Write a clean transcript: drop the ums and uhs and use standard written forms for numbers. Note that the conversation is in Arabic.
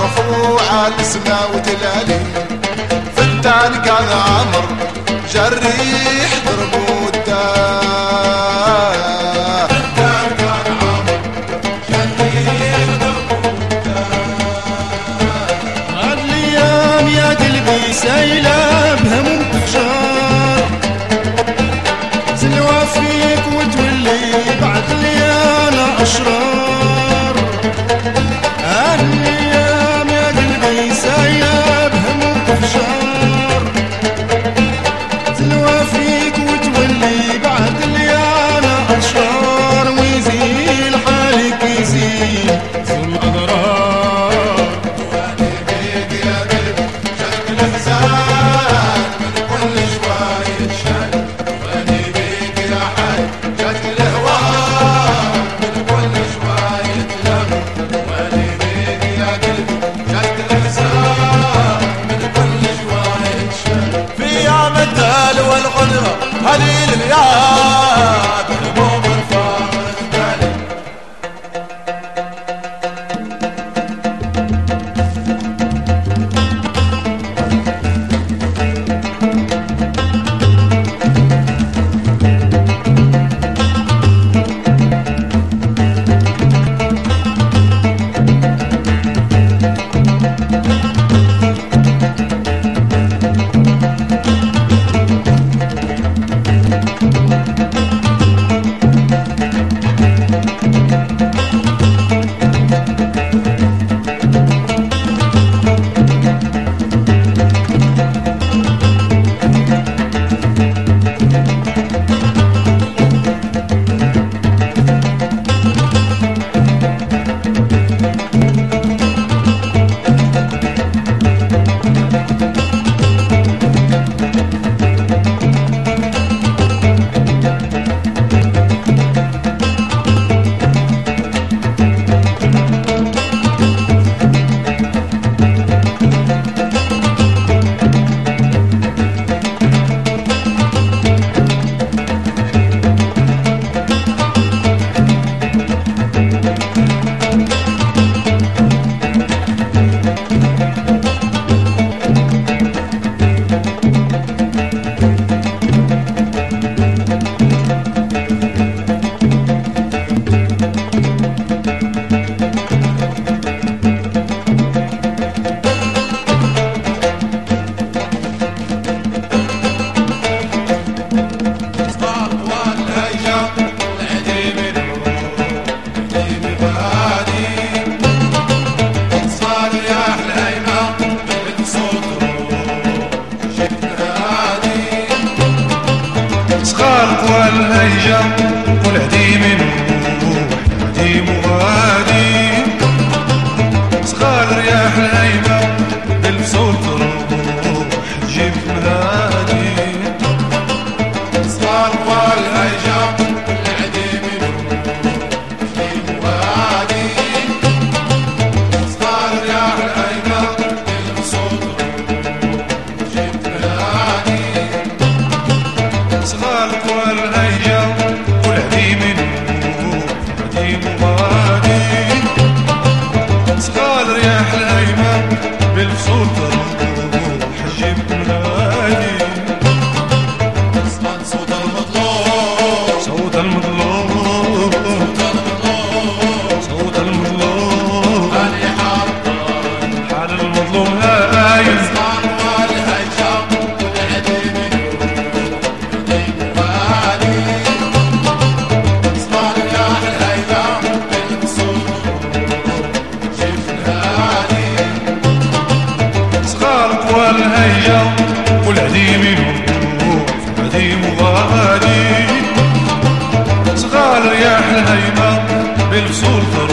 مرفوعة السماء وتلالي فتان كان عمر جريح ضرب وداه فتان كان عمر جريح ضرب وداه هالايام يا قلبي سايلة بهموم تخشار سلوى فيك وتولي بعد ليالي أشرار هالايام يا قلبي سايلة بهموم تخشار سلوى فيك وتولي بعد ليالي أشرار ويزيل حالك يزيل في الأضرار وأنا بيك يا قلب شد الحزان من كل شوية شان وأنا بيك يا حي شد الهوان من كل شوية لم وأنا بيك يا قلب شد الحزان من كل شوية شان في أيام الدال والغدرة هليل الياد هموم الفارق بالي والهيجة والعديم نوح عديم وغادي صغار رياح الهيبة بالفصول تروح تجيب مهادي صغار والهيجة والعديم نوح عديم وغادي صغار رياح الهيبة بالفصول تروح تجيب مهادي صغار والهيجة والعديم نوح عديم وغادي صغار رياح الهيبة بالفصول تروح تجيب مهادي صوت المطلوب صوت المطلوب صوت المظلوم اللي حاطط حال المظلوم هايل صغار والهيجة والعديم نوح عديم وغادي صغار رياح الهيبة بالفصول تجيب مهادي صغارك والهيجة والعديم نوح عديم وغادي صغار رياح الهيبة بالفصول